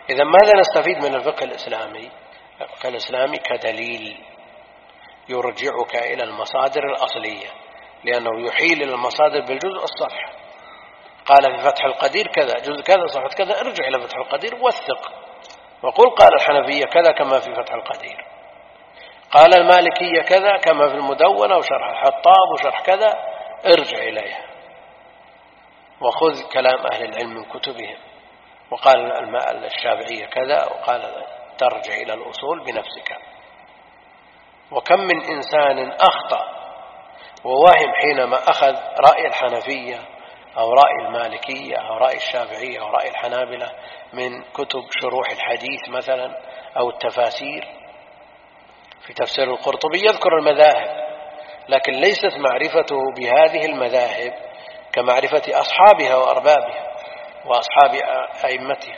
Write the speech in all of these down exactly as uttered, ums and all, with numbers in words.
إذا ماذا نستفيد من الفقه الإسلامي؟ الفقه الإسلامي كدليل يرجعك إلى المصادر الأصلية، لأنه يحيل إلى المصادر بالجزء الصح. قال في فتح القدير كذا، جزء كذا، صفحة كذا، ارجع إلى فتح القدير وثق وقل قال الحنفية كذا كما في فتح القدير، قال المالكية كذا كما في المدونة وشرح الحطاب وشرح كذا، ارجع إليها وخذ كلام أهل العلم من كتبهم. وقال الشافعية كذا، وقال ترجع إلى الأصول بنفسك. وكم من إنسان أخطأ ووهم حينما أخذ رأي الحنفية أو رأي المالكية أو رأي الشافعية أو رأي الحنابلة من كتب شروح الحديث مثلا أو التفاسير. في تفسير القرطبي يذكر المذاهب، لكن ليست معرفته بهذه المذاهب كمعرفة أصحابها وأربابها وأصحاب أئمتها،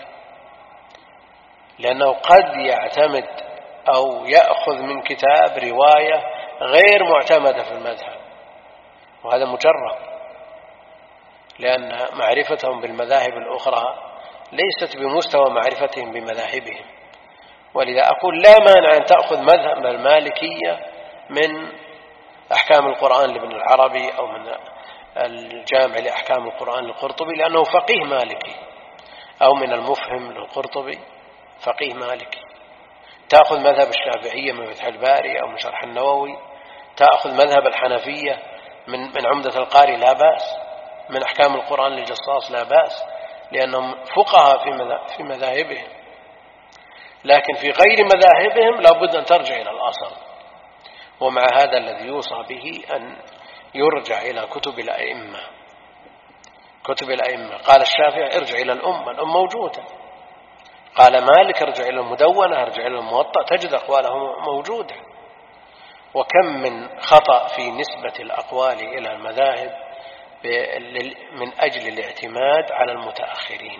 لأنه قد يعتمد أو يأخذ من كتاب رواية غير معتمدة في المذهب، وهذا مجرب، لأن معرفتهم بالمذاهب الأخرى ليست بمستوى معرفتهم بمذاهبهم. ولذا أقول لا مانع أن تأخذ مذهب المالكية من أحكام القرآن لابن العربي أو من الجامع لأحكام القرآن للقرطبي لأنه فقيه مالكي، أو من المفهم للقرطبي فقيه مالكي. تأخذ مذهب الشافعية من فتح الباري أو من شرح النووي، تأخذ مذهب الحنفية من من عمدة القاري لا بأس، من أحكام القرآن للجصاص لا بأس، لأنهم فقهاء في مذاهبهم. لكن في غير مذاهبهم لابد أن ترجع إلى الأصل. ومع هذا الذي يوصى به أن يرجع إلى كتب الأئمة. كتب الأئمة قال الشافعي ارجع إلى الأمة، الأمة موجودة. قال مالك ارجع إلى المدونة، ارجع إلى الموطأ، تجد أقواله موجودة. وكم من خطأ في نسبة الأقوال إلى المذاهب من أجل الاعتماد على المتأخرين،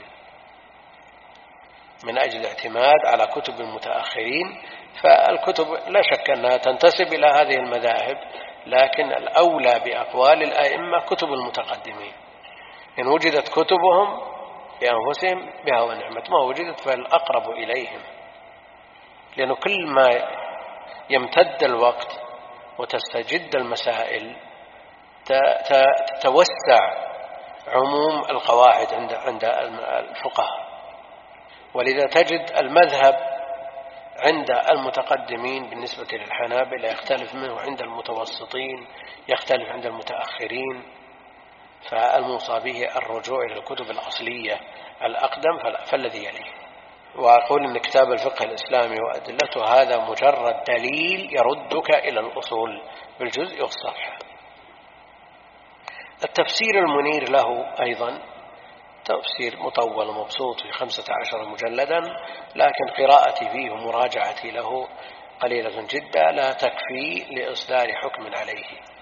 من أجل الاعتماد على كتب المتأخرين. فالكتب لا شك أنها تنتسب إلى هذه المذاهب، لكن الأولى بأقوال الأئمة كتب المتقدمين. إن وجدت كتبهم بأنفسهم بها ونعمت، ما وجدت فالأقرب إليهم، لأنه كل ما يمتد الوقت وتستجد المسائل تتوسع عموم القواعد عند عند الفقهاء. ولذا تجد المذهب عند المتقدمين بالنسبة للحنابلة يختلف منه عند المتوسطين، يختلف عند المتأخرين. فالموصى به الرجوع إلى الكتب الأصلية الأقدم فالذي يليه. وأقول إن كتاب الفقه الإسلامي وأدلته هذا مجرد دليل يردك إلى الأصول بالجزء والصفحة. التفسير المنير له أيضا تفسير مطول ومبسوط في خمسة عشر مجلدا، لكن قراءتي فيه ومراجعتي له قليلة جدا لا تكفي لإصدار حكم عليه.